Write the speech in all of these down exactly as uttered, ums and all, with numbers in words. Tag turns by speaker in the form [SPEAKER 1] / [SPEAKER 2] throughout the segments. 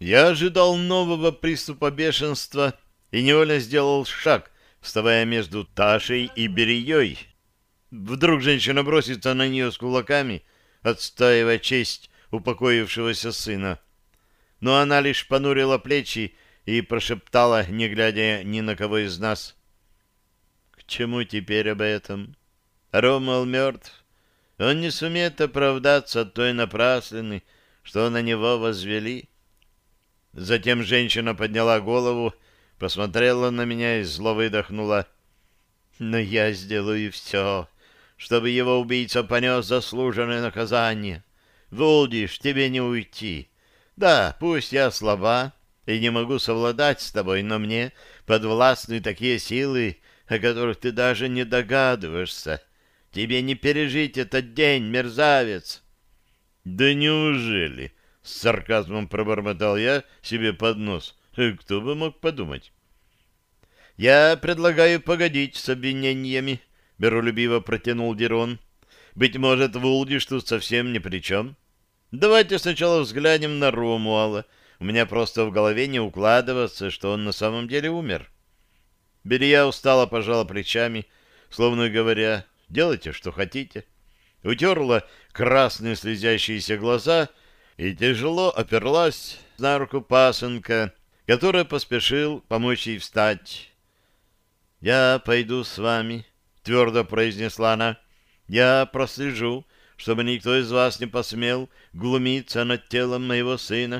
[SPEAKER 1] Я ожидал нового приступа бешенства и невольно сделал шаг, вставая между Ташей и Берией. Вдруг женщина бросится на нее с кулаками, отстаивая честь упокоившегося сына. Но она лишь понурила плечи и прошептала, не глядя ни на кого из нас: «К чему теперь об этом? Ромул мертв. Он не сумеет оправдаться от той напраслины, что на него возвели». Затем женщина подняла голову, посмотрела на меня и зло выдохнула: «Но я сделаю все, чтобы его убийца понес заслуженное наказание. Вулдиш, тебе не уйти. Да, пусть я слаба и не могу совладать с тобой, но мне подвластны такие силы, о которых ты даже не догадываешься. Тебе не пережить этот день, мерзавец!» «Да неужели?» — с сарказмом пробормотал я себе под нос. Кто бы мог подумать? «Я предлагаю погодить с обвинениями», — миролюбиво протянул Дирон. «Быть может, Вулдиш тут совсем ни при чем. Давайте сначала взглянем на Ромуала. У меня просто в голове не укладывается, что он на самом деле умер». Берия устало пожала плечами, словно говоря: «Делайте, что хотите». Утерла красные слезящиеся глаза и тяжело оперлась на руку пасынка, который поспешил помочь ей встать. «Я пойду с вами», — твердо произнесла она. «Я прослежу, чтобы никто из вас не посмел глумиться над телом моего сына».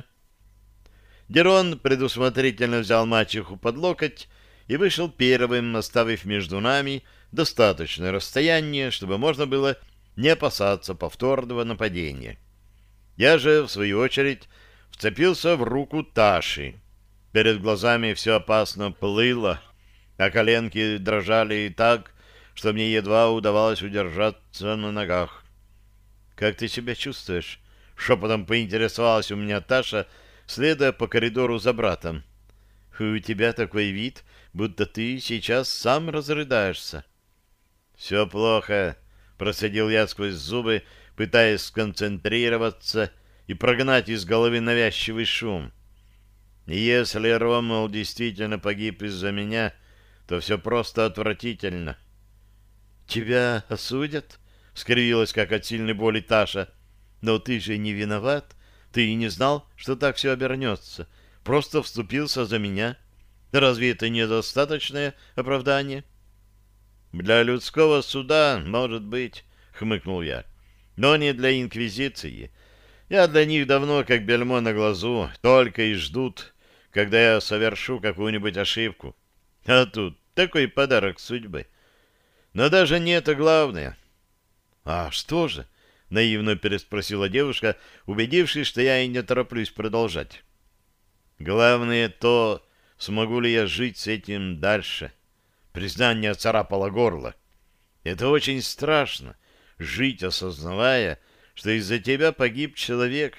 [SPEAKER 1] Дерон предусмотрительно взял мачеху под локоть и вышел первым, оставив между нами достаточное расстояние, чтобы можно было не опасаться повторного нападения. Я же, в свою очередь, вцепился в руку Таши. Перед глазами все опасно плыло, а коленки дрожали так, что мне едва удавалось удержаться на ногах. «Как ты себя чувствуешь?» — шепотом поинтересовалась у меня Таша, следуя по коридору за братом. «У тебя такой вид, будто ты сейчас сам разрыдаешься». «Все плохо», — процедил я сквозь зубы, пытаясь сконцентрироваться и прогнать из головы навязчивый шум. «Если Ромул действительно погиб из-за меня, то все просто отвратительно». «Тебя осудят?» — скривилась, как от сильной боли Таша. «Но ты же не виноват. Ты и не знал, что так все обернется. Просто вступился за меня. Разве это недостаточное оправдание?» «Для людского суда, может быть», — хмыкнул я. «Но не для инквизиции. Я для них давно как бельмо на глазу, только и ждут, когда я совершу какую-нибудь ошибку. А тут такой подарок судьбы. Но даже не это главное». «А что же?» — наивно переспросила девушка, убедившись, что я и не тороплюсь продолжать. «Главное то, смогу ли я жить с этим дальше». Признание царапало горло. «Это очень страшно — жить, осознавая, что из-за тебя погиб человек».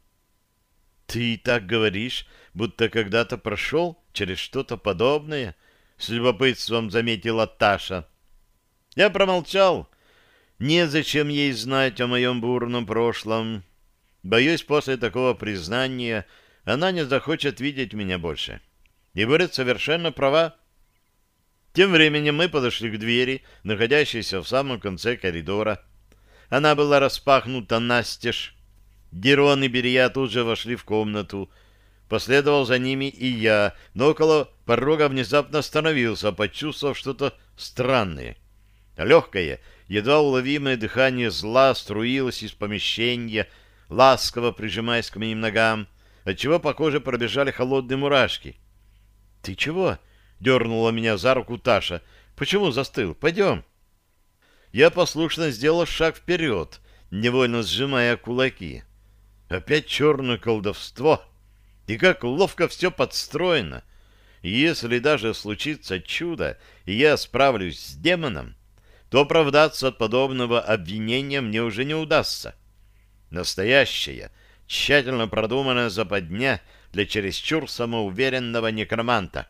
[SPEAKER 1] «Ты так говоришь, будто когда-то прошел через что-то подобное», — с любопытством заметила Таша. Я промолчал. Незачем ей знать о моем бурном прошлом. Боюсь, после такого признания она не захочет видеть меня больше. И будет совершенно права. Тем временем мы подошли к двери, находящейся в самом конце коридора. Она была распахнута настежь. Дирон и Берия тут же вошли в комнату. Последовал за ними и я, но около порога внезапно остановился, почувствовав что-то странное. Легкое, едва уловимое дыхание зла струилось из помещения, ласково прижимаясь к моим ногам, отчего по коже пробежали холодные мурашки. «Ты чего?» — дернула меня за руку Таша. «Почему застыл? Пойдем». Я послушно сделал шаг вперед, невольно сжимая кулаки. Опять черное колдовство. И как ловко все подстроено. И если даже случится чудо, и я справлюсь с демоном, то оправдаться от подобного обвинения мне уже не удастся. Настоящая, тщательно продуманная западня для чересчур самоуверенного некроманта.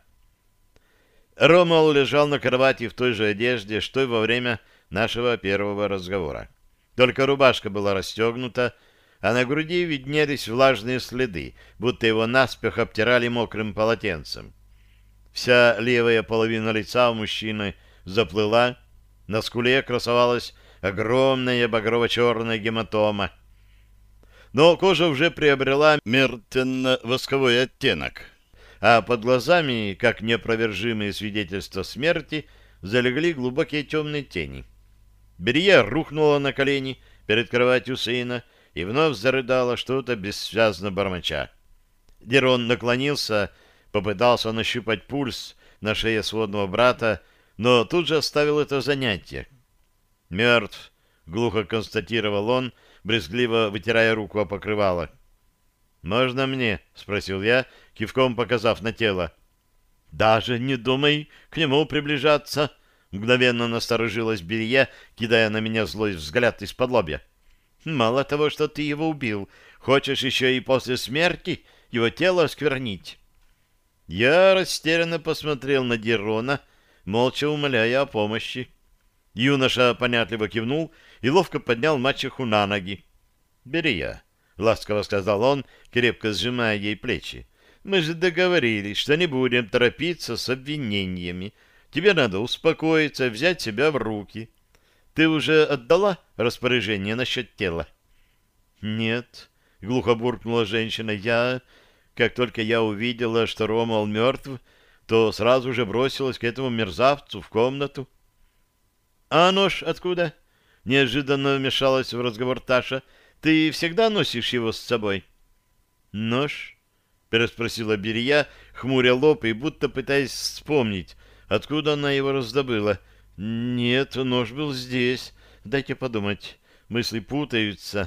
[SPEAKER 1] Ромул лежал на кровати в той же одежде, что и во время нашего первого разговора. Только рубашка была расстегнута, а на груди виднелись влажные следы, будто его наспех обтирали мокрым полотенцем. Вся левая половина лица у мужчины заплыла, на скуле красовалась огромная багрово-черная гематома. Но кожа уже приобрела мертвенно-восковой оттенок, а под глазами, как неопровержимые свидетельства смерти, залегли глубокие темные тени. Берия рухнула на колени перед кроватью сына и вновь зарыдала что-то бессвязно бормоча. Дерон наклонился, попытался нащупать пульс на шее сводного брата, но тут же оставил это занятие. «Мертв», — глухо констатировал он, брезгливо вытирая руку о покрывало. «Можно мне?» — спросил я, кивком показав на тело. «Даже не думай к нему приближаться», — мгновенно насторожилась Берия, кидая на меня злой взгляд из-под лобья. «Мало того, что ты его убил, хочешь еще и после смерти его тело осквернить?» Я растерянно посмотрел на Дерона, молча умоляя о помощи. Юноша понятливо кивнул и ловко поднял мачеху на ноги. «Берия», — ласково сказал он, крепко сжимая ей плечи, — «мы же договорились, что не будем торопиться с обвинениями. Тебе надо успокоиться, взять себя в руки. Ты уже отдала распоряжение насчет тела?» «Нет», — глухо буркнула женщина, — «я...» Как только я увидела, что Ромал мертв, то сразу же бросилась к этому мерзавцу в комнату. «А нож откуда?» — неожиданно вмешалась в разговор Таша. «Ты всегда носишь его с собой?» «Нож?» — переспросила Берия, хмуря лоб и будто пытаясь вспомнить, откуда она его раздобыла. «Нет, нож был здесь. Дайте подумать. Мысли путаются».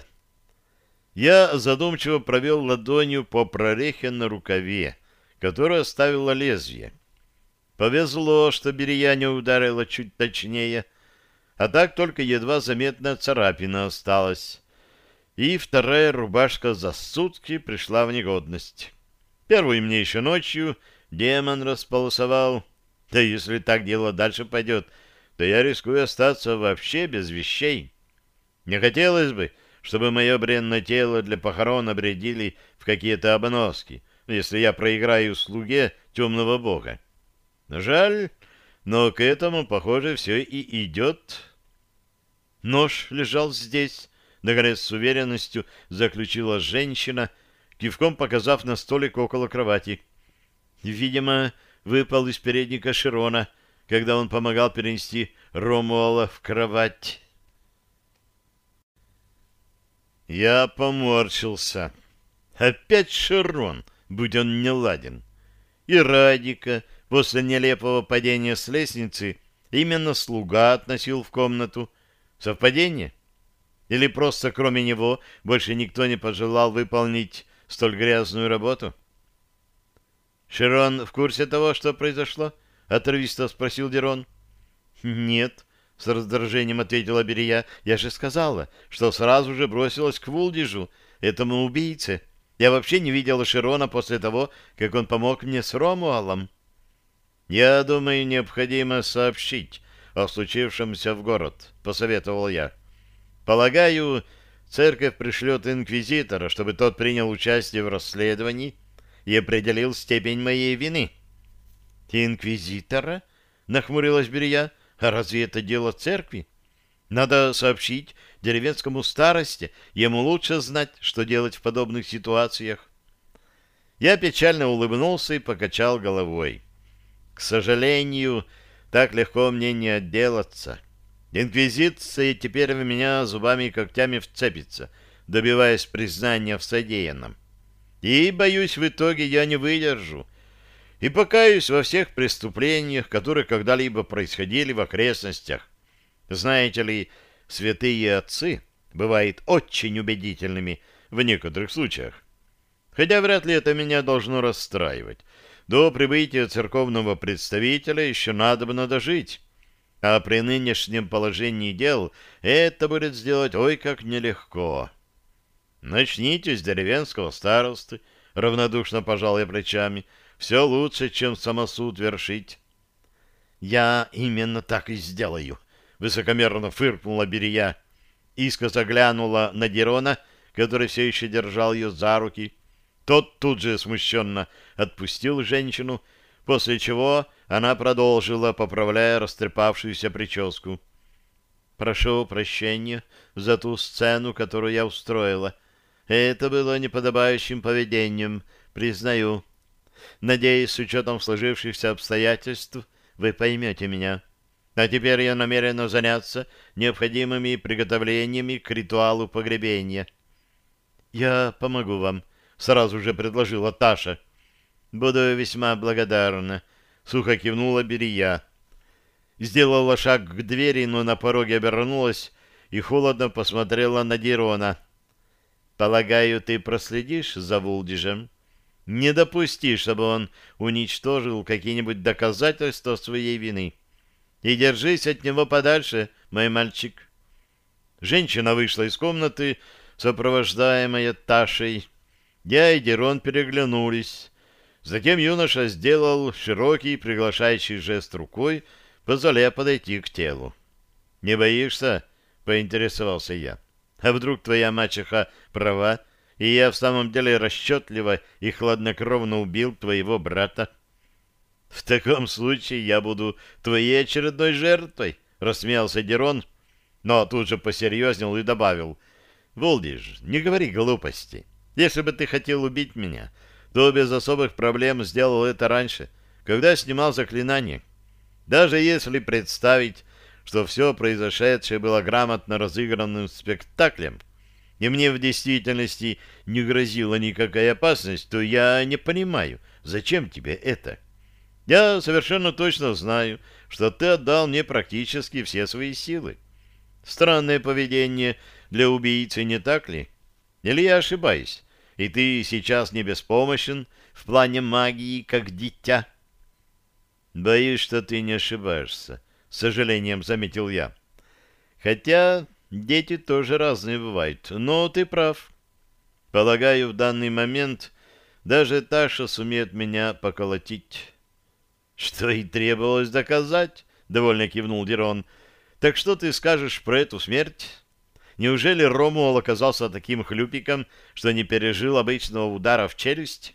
[SPEAKER 1] Я задумчиво провел ладонью по прорехе на рукаве, которая оставила лезвие. Повезло, что Берия не ударила чуть точнее, а так только едва заметная царапина осталась. И вторая рубашка за сутки пришла в негодность. Первую мне еще ночью демон располосовал. Да если так дело дальше пойдет, то я рискую остаться вообще без вещей. Не хотелось бы, чтобы мое бренное тело для похорон обрядили в какие-то обноски, если я проиграю слуге темного бога. Жаль, но к этому, похоже, все и идет. Нож лежал здесь, наконец с уверенностью заключила женщина, кивком показав на столик около кровати. Видимо, выпал из передника Широна, когда он помогал перенести Ромуала в кровать. Я поморщился. Опять Широн, будь он не ладен. И Радика после нелепого падения с лестницы именно слуга относил в комнату. Совпадение? Или просто кроме него больше никто не пожелал выполнить столь грязную работу? «Широн в курсе того, что произошло?» — отрывисто спросил Дерон. «Нет», — с раздражением ответила Берия. «Я же сказала, что сразу же бросилась к Вулдижу, этому убийце. Я вообще не видела Широна после того, как он помог мне с Ромуалом». «Я думаю, необходимо сообщить о случившемся в город», — посоветовал я. «Полагаю, церковь пришлет инквизитора, чтобы тот принял участие в расследовании и определил степень моей вины». «Инквизитора?» — нахмурилась Берия. «А разве это дело церкви? Надо сообщить деревенскому старости, ему лучше знать, что делать в подобных ситуациях». Я печально улыбнулся и покачал головой. К сожалению, так легко мне не отделаться. Инквизиция теперь в меня зубами и когтями вцепится, добиваясь признания в содеянном. И, боюсь, в итоге я не выдержу и покаюсь во всех преступлениях, которые когда-либо происходили в окрестностях. Знаете ли, святые отцы бывают очень убедительными в некоторых случаях. Хотя вряд ли это меня должно расстраивать. До прибытия церковного представителя еще надо бы дожить. А при нынешнем положении дел это будет сделать ой как нелегко. Начните с деревенского старосты, равнодушно пожал я плечами. Все лучше, чем самосуд вершить. Я именно так и сделаю, высокомерно фыркнула Берия. Искоса глянула на Дерона, который все еще держал ее за руки. Тот тут же смущенно отпустил женщину, после чего она продолжила, поправляя растрепавшуюся прическу. «Прошу прощения за ту сцену, которую я устроила. Это было неподобающим поведением, признаю. Надеюсь, с учетом сложившихся обстоятельств, вы поймете меня. А теперь я намерена заняться необходимыми приготовлениями к ритуалу погребения». «Я помогу вам», — сразу же предложила Таша. «Буду весьма благодарна», — сухо кивнула Берия. Сделала шаг к двери, но на пороге обернулась и холодно посмотрела на Дирона. «Полагаю, ты проследишь за Вулдижем? Не допусти, чтобы он уничтожил какие-нибудь доказательства своей вины. И держись от него подальше, мой мальчик». Женщина вышла из комнаты, сопровождаемая Ташей. Я и Дирон переглянулись. Затем юноша сделал широкий приглашающий жест рукой, позволяя подойти к телу. «Не боишься?» — поинтересовался я. «А вдруг твоя мачеха права, и я в самом деле расчетливо и хладнокровно убил твоего брата?» «В таком случае я буду твоей очередной жертвой», — рассмеялся Дирон, но тут же посерьезнел и добавил: «Вулдиж, не говори глупости. Если бы ты хотел убить меня, то без особых проблем сделал это раньше, когда снимал заклинание. Даже если представить, что все произошедшее было грамотно разыгранным спектаклем, и мне в действительности не грозила никакая опасность, то я не понимаю, зачем тебе это. Я совершенно точно знаю, что ты отдал мне практически все свои силы. Странное поведение для убийцы, не так ли? Или я ошибаюсь, и ты сейчас не беспомощен в плане магии, как дитя?» «Боюсь, что ты не ошибаешься», — с сожалением заметил я. «Хотя дети тоже разные бывают, но ты прав. Полагаю, в данный момент даже Таша сумеет меня поколотить». «Что и требовалось доказать», — довольно кивнул Дирон. «Так что ты скажешь про эту смерть? Неужели Ромуал оказался таким хлюпиком, что не пережил обычного удара в челюсть?»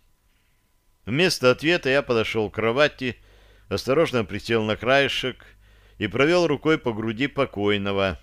[SPEAKER 1] Вместо ответа я подошел к кровати, осторожно присел на краешек и провел рукой по груди покойного.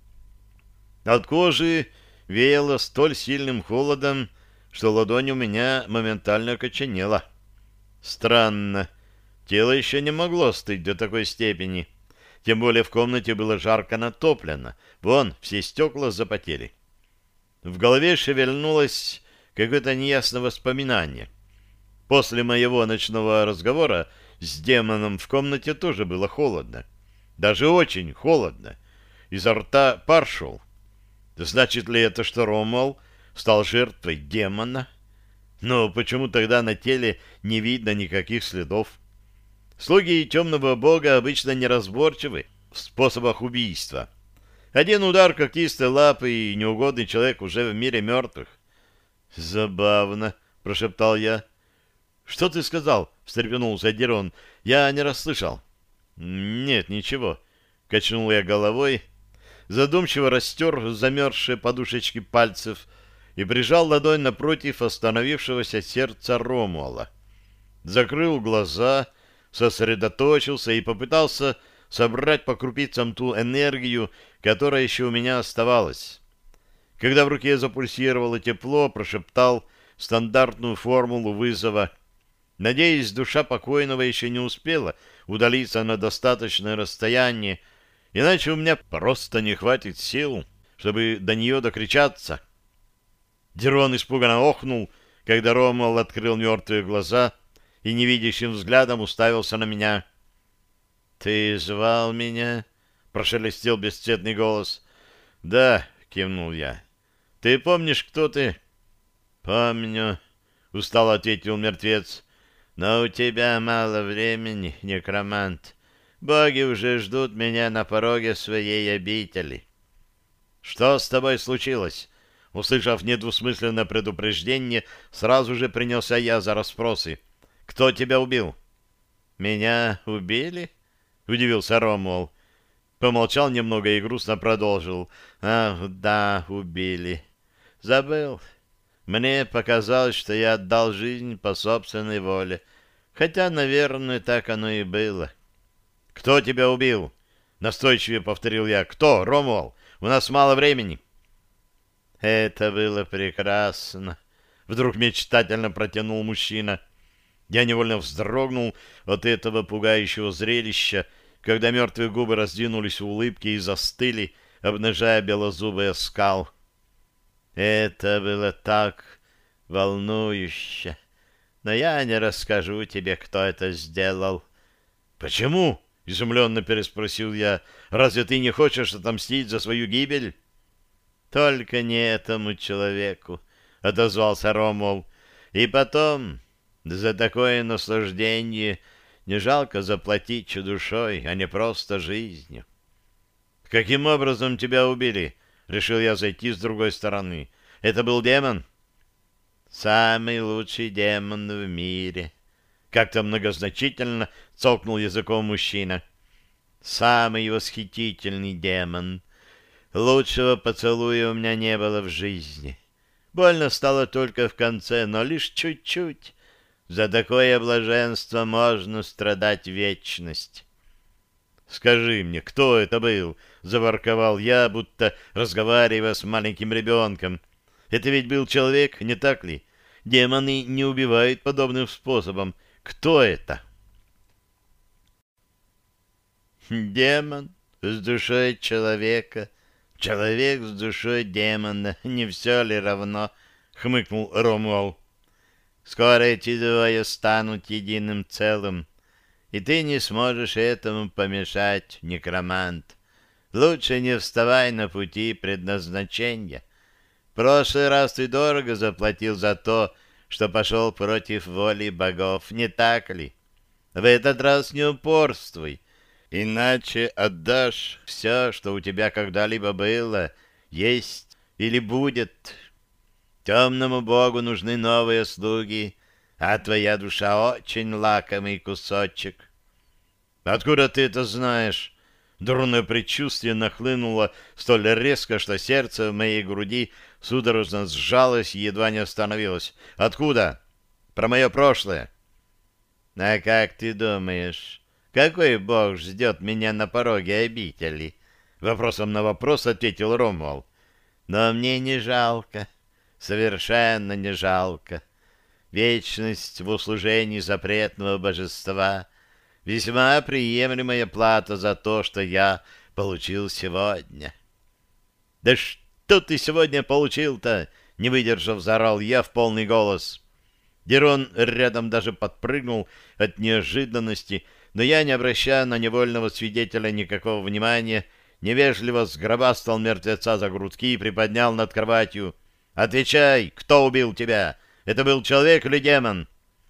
[SPEAKER 1] От кожи веяло столь сильным холодом, что ладонь у меня моментально окоченела. Странно, тело еще не могло остыть до такой степени. Тем более в комнате было жарко натоплено. Вон, все стекла запотели. В голове шевельнулось какое-то неясное воспоминание. После моего ночного разговора с демоном в комнате тоже было холодно. Даже очень холодно. Изо рта пар шел. Значит ли это, что Ромуал стал жертвой демона? Но почему тогда на теле не видно никаких следов? Слуги темного бога обычно неразборчивы в способах убийства. Один удар когтистой лапы, и неугодный человек уже в мире мертвых. «Забавно», — прошептал я. «Что ты сказал?» — встрепенулся Дирон. «Я не расслышал». «Нет, ничего», — качнул я головой, задумчиво растер замерзшие подушечки пальцев и прижал ладонь напротив остановившегося сердца Ромуала. Закрыл глаза, сосредоточился и попытался собрать по крупицам ту энергию, которая еще у меня оставалась. Когда в руке запульсировало тепло, прошептал стандартную формулу вызова. Надеюсь, душа покойного еще не успела удалиться на достаточное расстояние, иначе у меня просто не хватит сил, чтобы до нее докричаться. Дирон испуганно охнул, когда Ромуал открыл мертвые глаза и невидящим взглядом уставился на меня. «Ты звал меня?» — прошелестел бесцветный голос. «Да», — кивнул я. «Ты помнишь, кто ты?» «Помню», — устало ответил мертвец. «Но у тебя мало времени, некромант. Боги уже ждут меня на пороге своей обители». «Что с тобой случилось?» Услышав недвусмысленное предупреждение, сразу же принялся я за расспросы. «Кто тебя убил?» «Меня убили?» — удивился Ромуал. Помолчал немного и грустно продолжил. «Ах, да, убили. Забыл. Мне показалось, что я отдал жизнь по собственной воле. Хотя, наверное, так оно и было. «Кто тебя убил?» — настойчивее повторил я. «Кто, Ромуал? У нас мало времени». «Это было прекрасно», — вдруг мечтательно протянул мужчина. Я невольно вздрогнул от этого пугающего зрелища, когда мертвые губы раздвинулись в улыбке и застыли, обнажая белозубый оскал. «Это было так волнующе, но я не расскажу тебе, кто это сделал». «Почему?» — изумленно переспросил я. «Разве ты не хочешь отомстить за свою гибель?» «Только не этому человеку», — отозвался Ромул. «И потом, за такое наслаждение не жалко заплатить душой, а не просто жизнью». «Каким образом тебя убили?» — решил я зайти с другой стороны. «Это был демон?» «Самый лучший демон в мире», — как-то многозначительно цокнул языком мужчина. «Самый восхитительный демон. Лучшего поцелуя у меня не было в жизни. Больно стало только в конце, но лишь чуть-чуть. За такое блаженство можно страдать вечность». «Скажи мне, кто это был?» — заворковал я, будто разговаривая с маленьким ребенком. «Это ведь был человек, не так ли? Демоны не убивают подобным способом. Кто это?» «Демон с душой человека, человек с душой демона. Не все ли равно?» — хмыкнул Ромуал. «Скоро эти двое станут единым целым, и ты не сможешь этому помешать, некромант. Лучше не вставай на пути предназначения. В прошлый раз ты дорого заплатил за то, что пошел против воли богов, не так ли? В этот раз не упорствуй, иначе отдашь все, что у тебя когда-либо было, есть или будет. Темному богу нужны новые слуги, а твоя душа очень лакомый кусочек». «Откуда ты это знаешь?» Дурное предчувствие нахлынуло столь резко, что сердце в моей груди судорожно сжалось и едва не остановилось. «Откуда? Про мое прошлое?» «А как ты думаешь, какой бог ждет меня на пороге обители?» Вопросом на вопрос ответил Ромуал. «Но мне не жалко, совершенно не жалко. Вечность в услужении запретного божества — весьма приемлемая плата за то, что я получил сегодня». «Да что ты сегодня получил-то?» — не выдержав, заорал я в полный голос. Дерон рядом даже подпрыгнул от неожиданности, но я, не обращая на невольного свидетеля никакого внимания, невежливо сгробастал мертвеца за грудки и приподнял над кроватью. «Отвечай, кто убил тебя? Это был человек или демон?»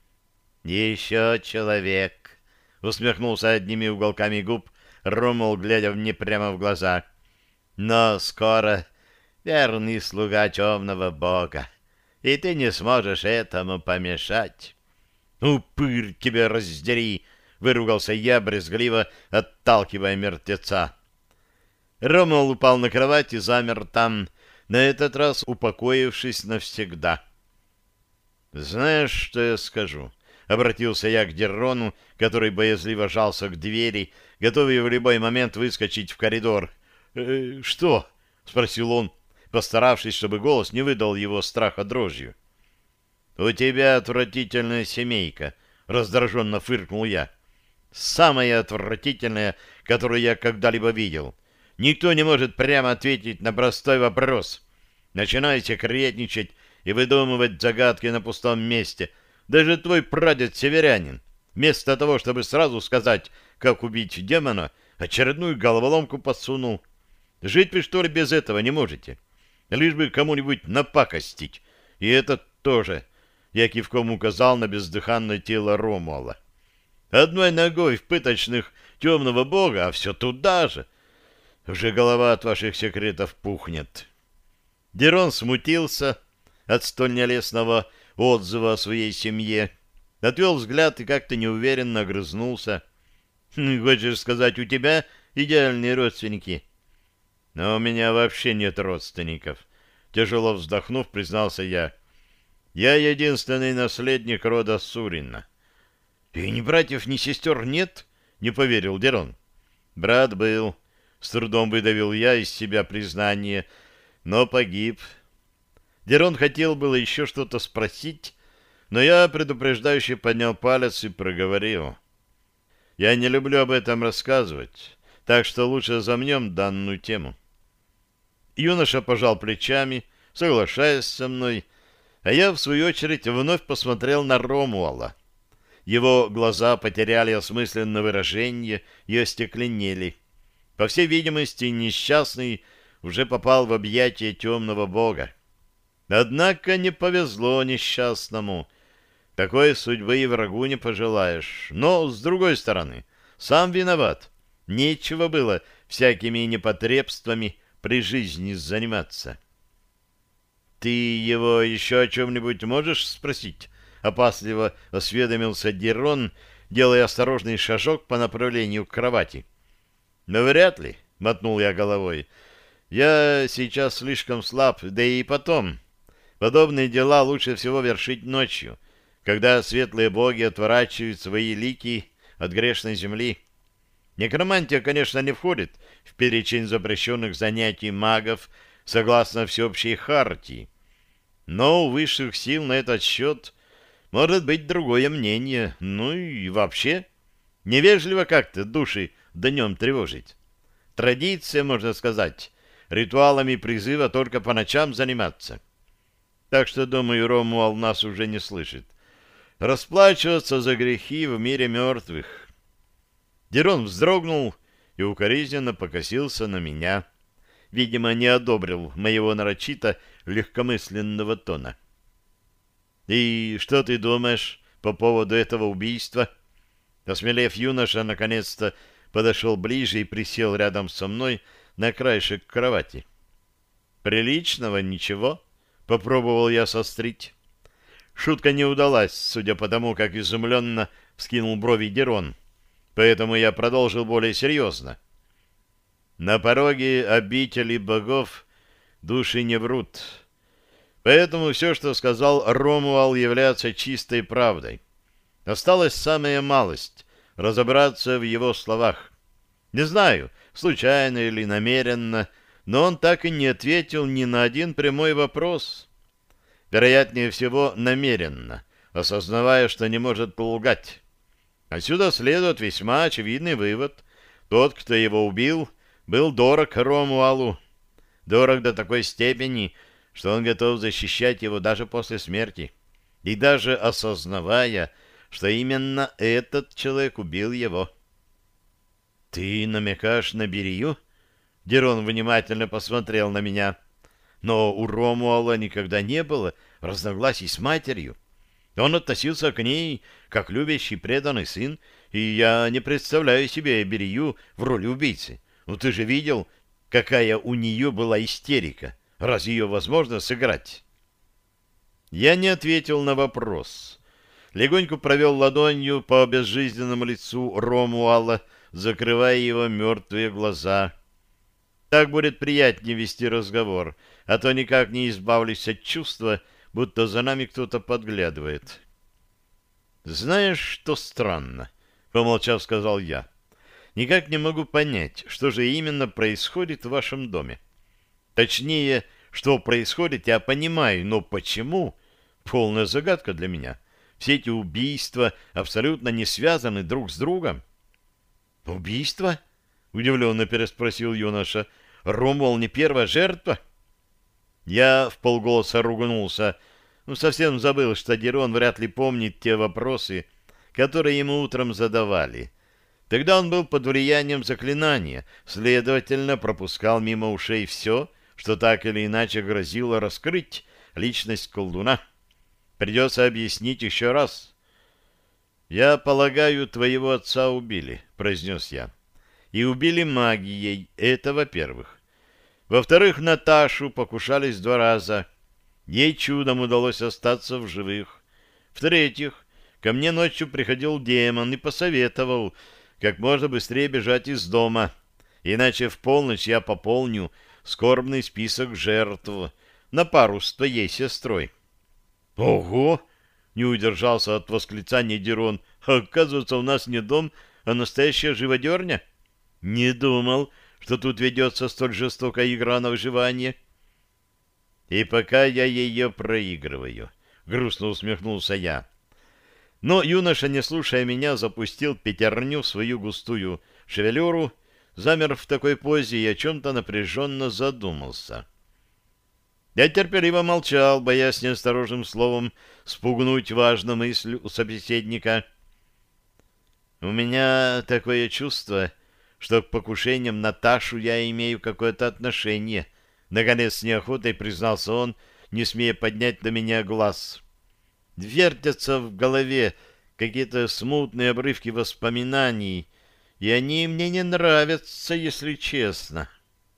[SPEAKER 1] «Еще человек», — усмехнулся одними уголками губ Ромул, глядя мне прямо в глаза. «Но скоро верный слуга темного бога, и ты не сможешь этому помешать». «Упырь тебя раздери!» — выругался я, брезгливо отталкивая мертвеца. Ромул упал на кровать и замер там, на этот раз упокоившись навсегда. «Знаешь, что я скажу?» — обратился я к Дерону, который боязливо жался к двери, готовый в любой момент выскочить в коридор. «Э, «Что?» — спросил он, постаравшись, чтобы голос не выдал его страха дрожью. «У тебя отвратительная семейка», — раздраженно фыркнул я. «Самая отвратительная, которую я когда-либо видел. Никто не может прямо ответить на простой вопрос. Начинай секретничать и выдумывать загадки на пустом месте. Даже твой прадед северянин, вместо того, чтобы сразу сказать, как убить демона, очередную головоломку подсунул. Жить вы, что ли, без этого не можете? Лишь бы кому-нибудь напакостить. И это тоже». Я кивком указал на бездыханное тело Ромуала. «Одной ногой в пыточных темного бога, а все туда же. Уже голова от ваших секретов пухнет». Дерон смутился от столь нелестного отзыва о своей семье, отвел взгляд и как-то неуверенно огрызнулся. «Хочешь сказать, у тебя идеальные родственники?» «Но у меня вообще нет родственников. тяжело вздохнув, признался я. Я единственный наследник рода Сурина. И ни братьев, ни сестер нет? Не поверил Дерон. Брат был. С трудом выдавил я из себя признание, но погиб. Дерон хотел было еще что-то спросить, но я предупреждающе поднял палец и проговорил. Я не люблю об этом рассказывать, так что лучше замнем данную тему. Юноша пожал плечами, соглашаясь со мной, а я, в свою очередь, вновь посмотрел на Ромуала. Его глаза потеряли осмысленное выражение и остекленели. По всей видимости, несчастный уже попал в объятия темного бога. Однако не повезло несчастному. Такой судьбы и врагу не пожелаешь. Но, с другой стороны, сам виноват. Нечего было всякими непотребствами при жизни заниматься. «Ты его еще о чем-нибудь можешь спросить?» — опасливо осведомился Дерон, делая осторожный шажок по направлению к кровати. «Но вряд ли», — мотнул я головой. «Я сейчас слишком слаб, да и потом. Подобные дела лучше всего вершить ночью, когда светлые боги отворачивают свои лики от грешной земли. Некромантия, конечно, не входит в перечень запрещенных занятий магов согласно всеобщей хартии, но у высших сил на этот счет может быть другое мнение. Ну и вообще, невежливо как-то души днем тревожить. Традиция, можно сказать, ритуалами призыва только по ночам заниматься. Так что, думаю, Ромуал нас уже не слышит. Расплачиваться за грехи в мире мертвых. Дерон вздрогнул и укоризненно покосился на меня. Видимо, не одобрил моего нарочито легкомысленного тона. «И что ты думаешь по поводу этого убийства?» Осмелев, юноша наконец-то подошел ближе и присел рядом со мной на краешек кровати. «Приличного ничего?» — попробовал я сострить. Шутка не удалась, судя по тому, как изумленно вскинул брови Дерон. Поэтому я продолжил более серьезно. «На пороге обители богов души не врут. Поэтому все, что сказал Ромуал, является чистой правдой. Осталась самая малость — разобраться в его словах. Не знаю, случайно или намеренно, но он так и не ответил ни на один прямой вопрос. Вероятнее всего, намеренно, осознавая, что не может лгать. Отсюда следует весьма очевидный вывод. Тот, кто его убил, был дорог Ромуалу. Дорог до такой степени, что он готов защищать его даже после смерти. И даже осознавая, что именно этот человек убил его. «Ты намекаешь на Берию?» Дерон внимательно посмотрел на меня. «Но у Ромуала никогда не было разногласий с матерью. Он относился к ней как любящий преданный сын, и я не представляю себе Берию в роли убийцы. Ну ты же видел, какая у нее была истерика. Разве ее возможно сыграть?» Я не ответил на вопрос. Легонько провел ладонью по безжизненному лицу Ромуала, закрывая его мертвые глаза. Так будет приятнее вести разговор, а то никак не избавлюсь от чувства, будто за нами кто-то подглядывает. «Знаешь, что странно?» — помолчав, сказал я. «Никак не могу понять, что же именно происходит в вашем доме. Точнее, что происходит, я понимаю, но почему? Полная загадка для меня. Все эти убийства абсолютно не связаны друг с другом». «Убийство?» — удивленно переспросил юноша. «Ромуал не первая жертва?» Я вполголоса ругнулся. Ну, совсем забыл, что Дерон вряд ли помнит те вопросы, которые ему утром задавали. Тогда он был под влиянием заклинания, следовательно, пропускал мимо ушей все, что так или иначе грозило раскрыть личность колдуна. Придется объяснить еще раз. «Я полагаю, твоего отца убили», — произнес я. «И убили магией, это во-первых. Во-вторых, Наташу покушались два раза. Ей чудом удалось остаться в живых. В-третьих, ко мне ночью приходил демон и посоветовал как можно быстрее бежать из дома, иначе в полночь я пополню скорбный список жертв. на пару с твоей сестрой. — Ого! — не удержался от восклицания Дерон. — Оказывается, у нас не дом, а настоящая живодерня? Не думал, что тут ведется столь жестокая игра на выживание. — И пока я ее проигрываю, — грустно усмехнулся я. Но юноша, не слушая меня, запустил пятерню в свою густую шевелюру, замер в такой позе и о чем-то напряженно задумался. Я терпеливо молчал, боясь неосторожным словом спугнуть важную мысль у собеседника. «У меня такое чувство, что к покушениям на Ташу я имею какое-то отношение», — наконец с неохотой признался он, не смея поднять на меня глаз. «Вертятся в голове какие-то смутные обрывки воспоминаний, и они мне не нравятся, если честно».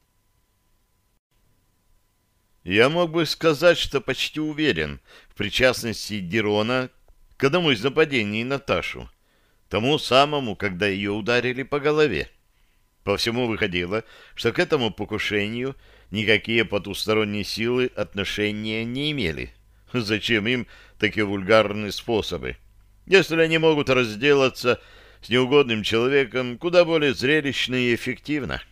[SPEAKER 1] Я мог бы сказать, что почти уверен в причастности Дерона к одному из нападений на Ташу, тому самому, когда ее ударили по голове. По всему выходило, что к этому покушению никакие потусторонние силы отношения не имели. Зачем им такие вульгарные способы? Если они могут разделаться с неугодным человеком куда более зрелищно и эффективно.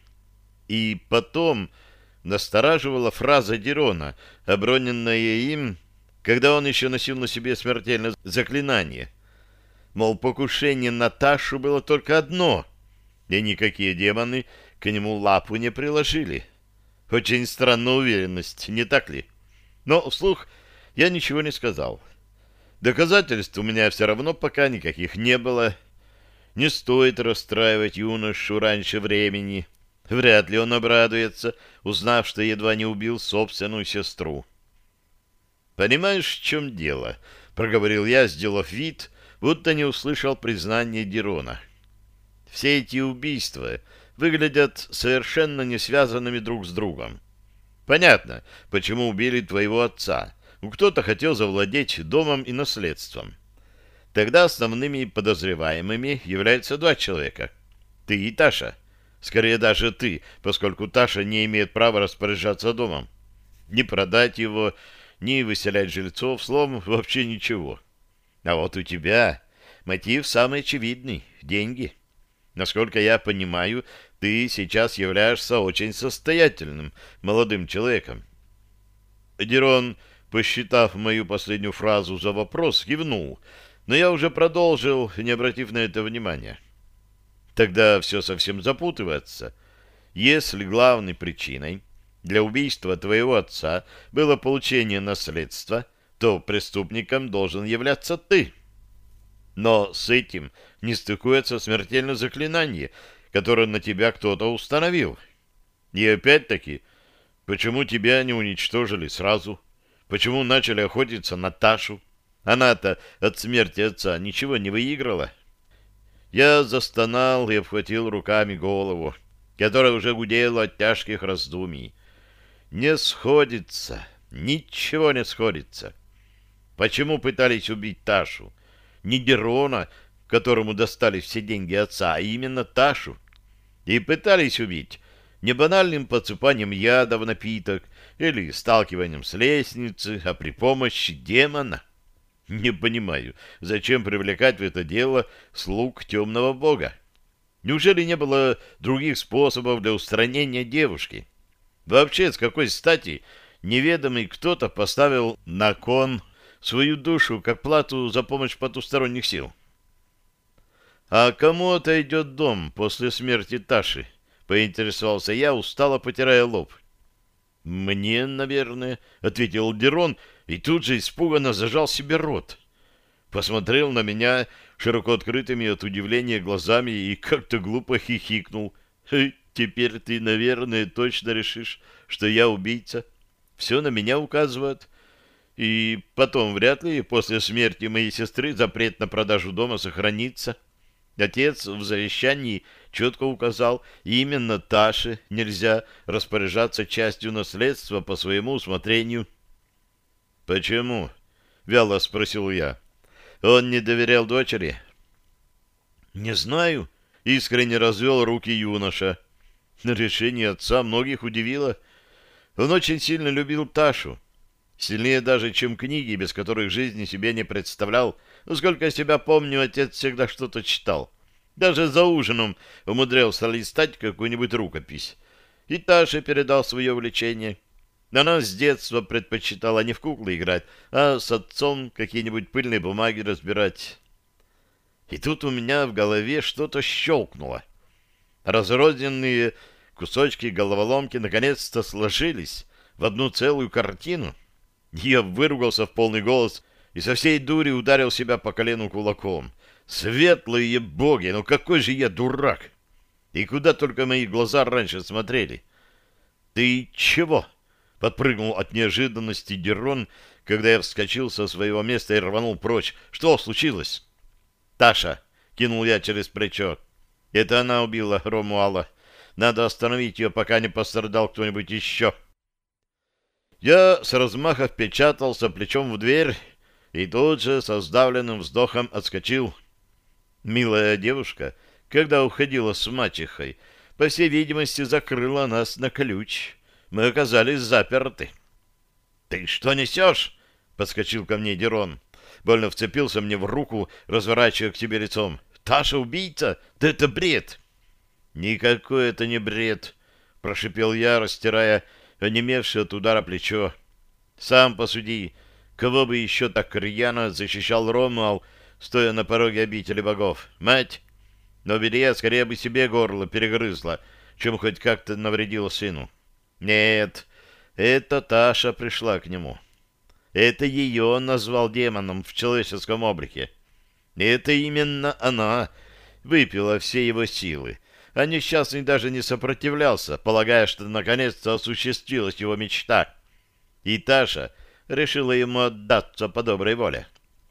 [SPEAKER 1] И потом настораживала фраза Дерона, оброненная им, когда он еще носил на себе смертельное заклинание. Мол, покушение на Ташу было только одно, и никакие демоны к нему лапу не приложили. Очень странная уверенность, не так ли? Но вслух я ничего не сказал. Доказательств у меня все равно пока никаких не было. Не стоит расстраивать юношу раньше времени. Вряд ли он обрадуется, узнав, что едва не убил собственную сестру. «Понимаешь, в чем дело?» — проговорил я, сделав вид, будто не услышал признания Дерона. «Все эти убийства выглядят совершенно не связанными друг с другом. Понятно, почему убили твоего отца. Кто-то хотел завладеть домом и наследством. Тогда основными подозреваемыми являются два человека. Ты и Таша. Скорее даже ты, поскольку Таша не имеет права распоряжаться домом. Ни продать его, ни выселять жильцов, словом, вообще ничего. А вот у тебя мотив самый очевидный — деньги. Насколько я понимаю, ты сейчас являешься очень состоятельным молодым человеком». Дерон, посчитав мою последнюю фразу за вопрос, кивнул, но я уже продолжил, не обратив на это внимания. Тогда все совсем запутывается. Если главной причиной для убийства твоего отца было получение наследства, то преступником должен являться ты. Но с этим не стыкуется смертельное заклинание, которое на тебя кто-то установил. И опять-таки, почему тебя не уничтожили сразу? Почему начали охотиться на Ташу? Она-то от смерти отца ничего не выиграла. Я застонал и обхватил руками голову, которая уже гудела от тяжких раздумий. Не сходится, ничего не сходится. Почему пытались убить Ташу? Не Дерона, которому достались все деньги отца, а именно Ташу. И пытались убить не банальным подсыпанием яда в напиток или сталкиванием с лестницы, а при помощи демона. Не понимаю, зачем привлекать в это дело слуг темного бога? Неужели не было других способов для устранения девушки? Вообще, с какой стати неведомый кто-то поставил на кон свою душу как плату за помощь потусторонних сил? «А кому отойдет дом после смерти Таши?» — поинтересовался я, устало потирая лоб. «Мне, наверное», — ответил Дерон, и тут же испуганно зажал себе рот. Посмотрел на меня широко открытыми от удивления глазами и как-то глупо хихикнул. «Теперь ты, наверное, точно решишь, что я убийца. Все на меня указывает. И потом вряд ли после смерти моей сестры запрет на продажу дома сохранится. Отец в завещании четко указал, именно Таше нельзя распоряжаться частью наследства по своему усмотрению». «Почему?» — вяло спросил я. «Он не доверял дочери?» «Не знаю», — искренне развел руки юноша. Решение отца многих удивило. Он очень сильно любил Ташу, Сильнее даже, чем книги, без которых жизни себе не представлял. Но сколько я себя помню, отец всегда что-то читал. Даже за ужином умудрялся листать какую-нибудь рукопись. И Таше передал свое увлечение. Она с детства предпочитала не в куклы играть, а с отцом какие-нибудь пыльные бумаги разбирать. И тут у меня в голове что-то щелкнуло. Разрозненные кусочки головоломки наконец-то сложились в одну целую картину. Я выругался в полный голос и со всей дури ударил себя по колену кулаком. Светлые боги, ну какой же я дурак! И куда только мои глаза раньше смотрели? Ты чего? Подпрыгнул от неожиданности Дерон, когда я вскочил со своего места и рванул прочь. Что случилось? Таша, кинул я через плечо. Это она убила Ромуала. Надо остановить ее, пока не пострадал кто-нибудь еще. Я с размаха впечатался плечом в дверь и тут же со сдавленным вздохом отскочил. Милая девушка, когда уходила с мачехой, по всей видимости, закрыла нас на ключ. Мы оказались заперты. — Ты что несешь? — подскочил ко мне Дерон. Больно вцепился мне в руку, разворачивая к тебе лицом. — Таша убийца? Да это бред! — Никакой это не бред, — прошипел я, растирая онемевшее от удара плечо. — Сам посуди, кого бы еще так рьяно защищал Ромуал, стоя на пороге обители богов? Мать? Но Берия скорее бы себе горло перегрызла, чем хоть как-то навредила сыну. Нет, это Таша пришла к нему. Это ее он назвал демоном в человеческом облике. Это именно она выпила все его силы, а несчастный даже не сопротивлялся, полагая, что наконец-то осуществилась его мечта. И Таша решила ему отдаться по доброй воле.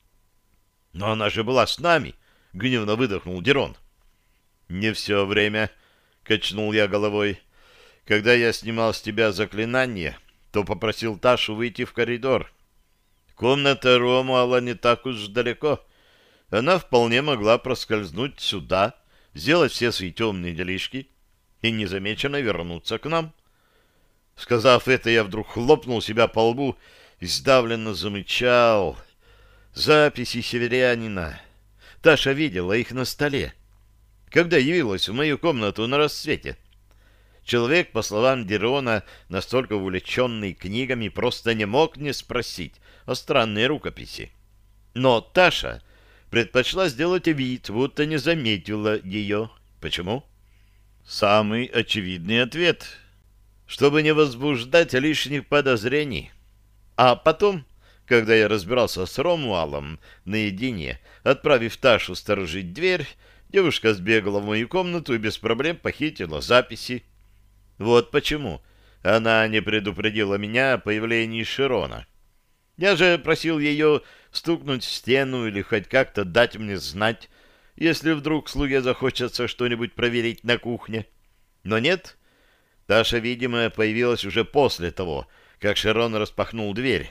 [SPEAKER 1] «Но она же была с нами!» — гневно выдохнул Дерон. «Не все время», — качнул я головой. «Когда я снимал с тебя заклинание, то попросил Ташу выйти в коридор. Комната Ромуала не так уж далеко. Она вполне могла проскользнуть сюда, сделать все свои темные делишки и незамеченно вернуться к нам». Сказав это, я вдруг хлопнул себя по лбу и сдавленно замычал. Записи северянина. Таша видела их на столе, когда явилась в мою комнату на рассвете. Человек, по словам Дерона, настолько увлеченный книгами, просто не мог не спросить о странной рукописи. Но Таша предпочла сделать вид, будто не заметила ее. Почему? Самый очевидный ответ. Чтобы не возбуждать лишних подозрений. А потом, когда я разбирался с Ромуалом наедине, отправив Ташу сторожить дверь, девушка сбегала в мою комнату и без проблем похитила записи. Вот почему она не предупредила меня о появлении Широна. Я же просил ее стукнуть в стену или хоть как-то дать мне знать, если вдруг слуге захочется что-нибудь проверить на кухне. Но нет, Таша, видимо, появилась уже после того, как Широн распахнул дверь.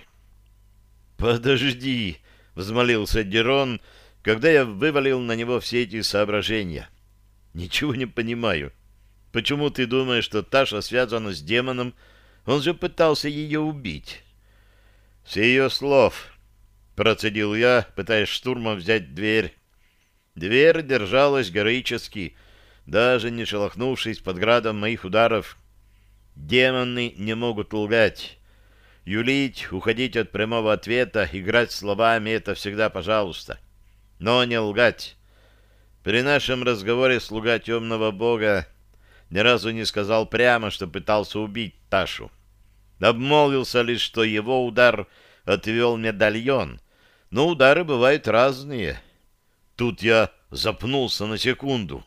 [SPEAKER 1] «Подожди», — взмолился Дерон, когда я вывалил на него все эти соображения. «Ничего не понимаю. Почему ты думаешь, что Таша связана с демоном? Он же пытался ее убить». «С ее слов», — процедил я, пытаясь штурмом взять дверь. Дверь держалась героически, даже не шелохнувшись под градом моих ударов. Демоны не могут лгать. Юлить, уходить от прямого ответа, играть словами — это всегда пожалуйста. Но не лгать. При нашем разговоре слуга темного бога ни разу не сказал прямо, что пытался убить Ташу. Обмолвился лишь, что его удар отвел медальон. Но удары бывают разные. Тут я запнулся на секунду.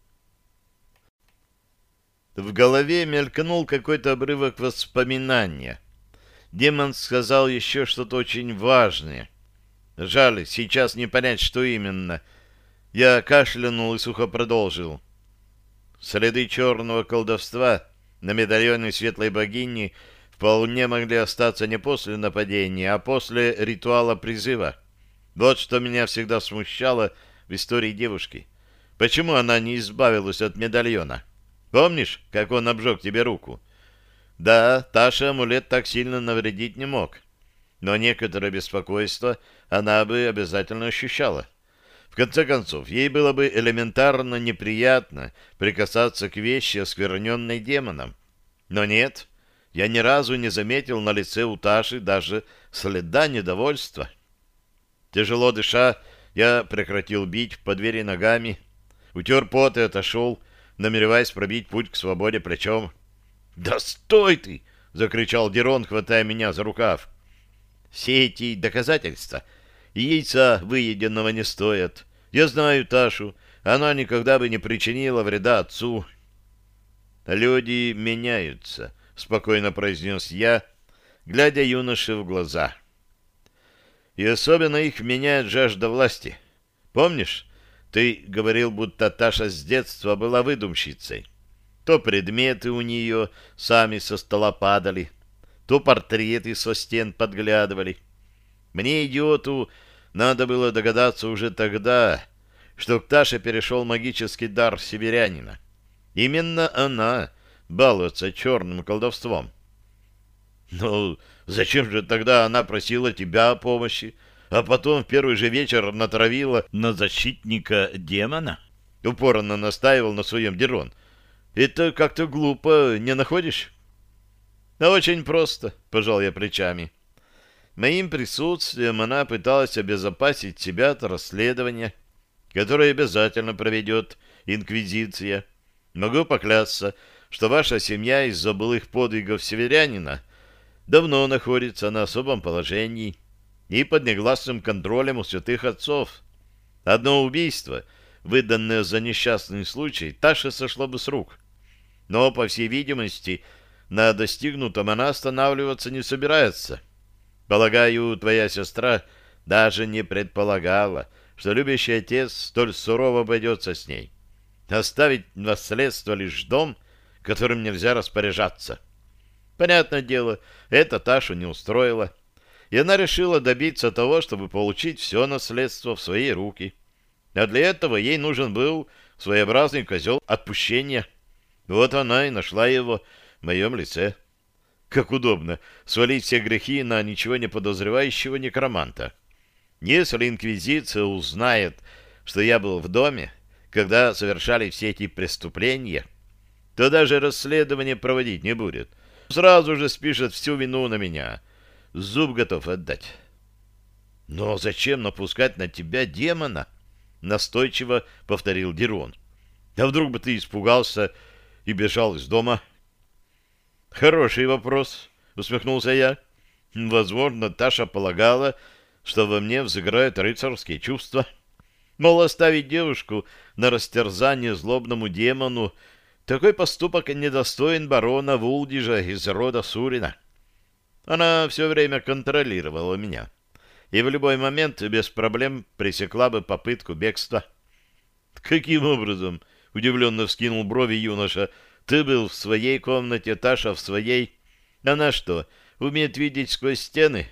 [SPEAKER 1] В голове мелькнул какой-то обрывок воспоминания. Демон сказал еще что-то очень важное. Жаль, сейчас не понять, что именно. Я кашлянул и сухо продолжил. Следы черного колдовства на медальоне светлой богини вполне могли остаться не после нападения, а после ритуала призыва. Вот что меня всегда смущало в истории девушки. Почему она не избавилась от медальона? Помнишь, как он обжег тебе руку? Да, Таше амулет так сильно навредить не мог. но некоторое беспокойство она бы обязательно ощущала. В конце концов, ей было бы элементарно неприятно прикасаться к вещи, оскверненной демоном. Но нет, я ни разу не заметил на лице у Таши даже следа недовольства. Тяжело дыша, я прекратил бить по двери ногами, утер пот и отошел, намереваясь пробить путь к свободе плечом. «Да стой ты!» — закричал Дерон, хватая меня за рукав. «Все эти доказательства яйца выеденного не стоят. Я знаю Ташу, она никогда бы не причинила вреда отцу». «Люди меняются», — спокойно произнес я, глядя юноше в глаза. «И особенно их меняет жажда власти. Помнишь, ты говорил, будто Таша с детства была выдумщицей. То предметы у нее сами со стола падали, то портреты со стен подглядывали. Мне, идиоту, надо было догадаться уже тогда, что к Таше перешел магический дар северянина. Именно она балуется черным колдовством». «Ну, зачем же тогда она просила тебя о помощи, а потом в первый же вечер натравила на защитника демона?» Упорно настаивал на своем Дерон. «Это как-то глупо, не находишь?» «А очень просто», — пожал я плечами. Моим присутствием она пыталась обезопасить себя от расследования, которое обязательно проведет Инквизиция. Могу поклясться, что ваша семья из-за былых подвигов северянина давно находится на особом положении и под негласным контролем у святых отцов. Одно убийство, выданное за несчастный случай, Таше сошло бы с рук. Но, по всей видимости, на достигнутом она останавливаться не собирается. Полагаю, твоя сестра даже не предполагала, что любящий отец столь сурово обойдется с ней. Оставить наследство лишь дом, которым нельзя распоряжаться. Понятное дело, это Ташу не устроило, и она решила добиться того, чтобы получить все наследство в свои руки. А для этого ей нужен был своеобразный козел отпущения. Вот она и нашла его в моем лице. Как удобно свалить все грехи на ничего не подозревающего некроманта. Если Инквизиция узнает, что я был в доме, когда совершали все эти преступления, то даже расследование проводить не будет. Сразу же спишет всю вину на меня. Зуб готов отдать. «Но зачем напускать на тебя демона?» — настойчиво повторил Дерон. «А вдруг бы ты испугался и бежал из дома?» «Хороший вопрос», — усмехнулся я. «Возможно, Таша полагала, что во мне взыграют рыцарские чувства. Мол, оставить девушку на растерзание злобному демону — такой поступок недостоин барона Вулдижа из рода Сурина. Она все время контролировала меня и в любой момент без проблем пресекла бы попытку бегства». «Каким образом?» — удивленно вскинул брови юноша. «Ты был в своей комнате, Таша в своей. Она что, умеет видеть сквозь стены?»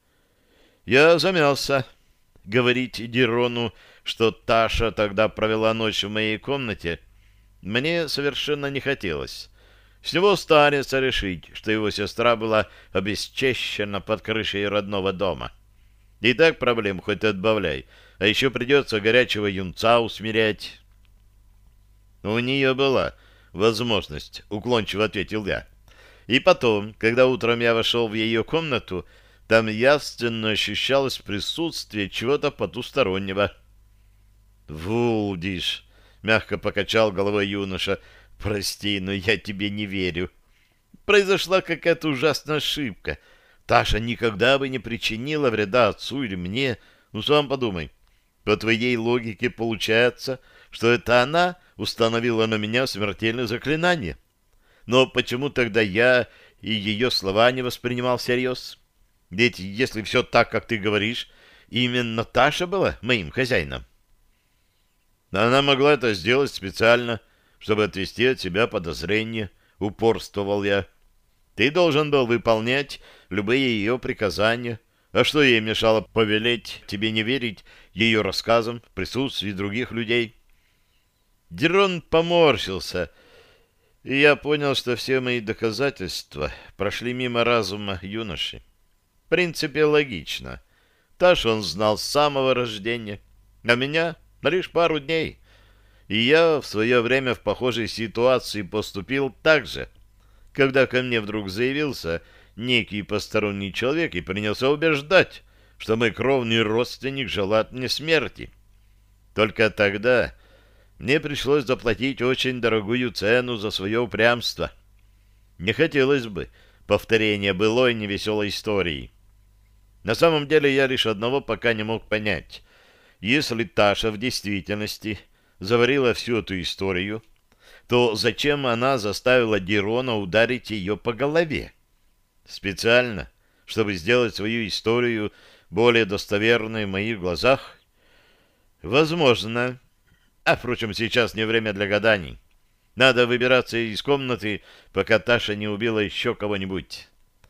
[SPEAKER 1] Я замялся. Говорить Дерону, что Таша тогда провела ночь в моей комнате, мне совершенно не хотелось. С него станется решить, что его сестра была обесчещена под крышей родного дома. И так проблем хоть отбавляй, а еще придется горячего юнца усмирять. У нее была возможность, уклончиво ответил я. И потом, когда утром я вошел в ее комнату, там явственно ощущалось присутствие чего-то потустороннего. «Вулдиш!» — мягко покачал головой юноша. «Прости, но я тебе не верю. Произошла какая-то ужасная ошибка. Таша никогда бы не причинила вреда отцу или мне. Ну, сам подумай. По твоей логике получается, что это она установила на меня смертельное заклинание. Но почему тогда я и ее слова не воспринимал всерьез? Ведь, если все так, как ты говоришь, именно Таша была моим хозяином». «Она могла это сделать специально, чтобы отвести от себя подозрения», — упорствовал я. «Ты должен был выполнять любые ее приказания. А что ей мешало повелеть тебе не верить ее рассказам в присутствии других людей?» Дерон поморщился, и я понял, что все мои доказательства прошли мимо разума юноши. принципе, логично. Ташу он знал с самого рождения, а меня лишь пару дней. И я в свое время в похожей ситуации поступил так же, когда ко мне вдруг заявился некий посторонний человек и принялся убеждать, что мой кровный родственник желает мне смерти. Только тогда мне пришлось заплатить очень дорогую цену за свое упрямство. Не хотелось бы повторения былой невеселой истории. На самом деле я лишь одного пока не мог понять. Если Таша в действительности заварила всю эту историю, то зачем она заставила Дирона ударить ее по голове? Специально, чтобы сделать свою историю более достоверной в моих глазах? Возможно. А, впрочем, сейчас не время для гаданий. Надо выбираться из комнаты, пока Таша не убила еще кого-нибудь.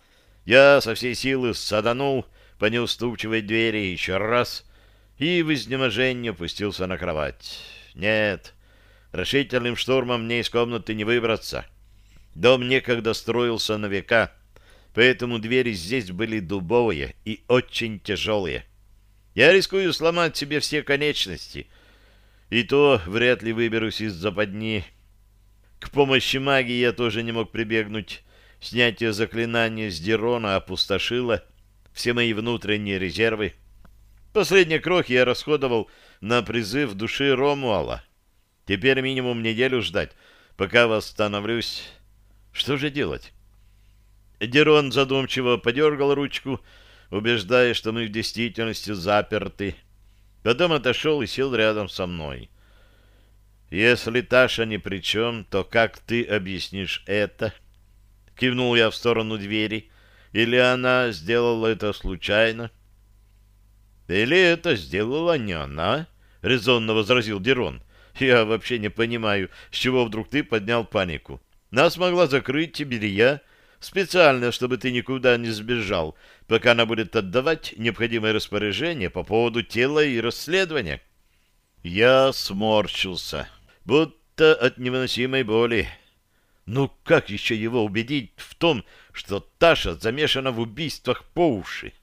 [SPEAKER 1] Я со всей силы саданул по неуступчивой двери еще раз и в изнеможении опустился на кровать. Нет, решительным штурмом мне из комнаты не выбраться. Дом некогда строился на века, поэтому двери здесь были дубовые и очень тяжелые. Я рискую сломать себе все конечности, и то вряд ли выберусь из западни. К помощи магии я тоже не мог прибегнуть. Снятие заклинания с Дирона опустошило все мои внутренние резервы. Последние крохи я расходовал на призыв души Ромуала. Теперь минимум неделю ждать, пока восстановлюсь. Что же делать? Дирон задумчиво подергал ручку, убеждая, что мы в действительности заперты. Потом отошел и сел рядом со мной. «Если Таша ни при чем, то как ты объяснишь это?» Кивнул я в сторону двери. «Или она сделала это случайно?» «Или это сделала не она?» — резонно возразил Дирон. «Я вообще не понимаю, с чего вдруг ты поднял панику. Нас могла закрыть Тиберия специально, чтобы ты никуда не сбежал, пока она будет отдавать необходимое распоряжение по поводу тела и расследования». Я сморщился, будто от невыносимой боли. Ну как еще его убедить в том, что Таша замешана в убийствах по уши?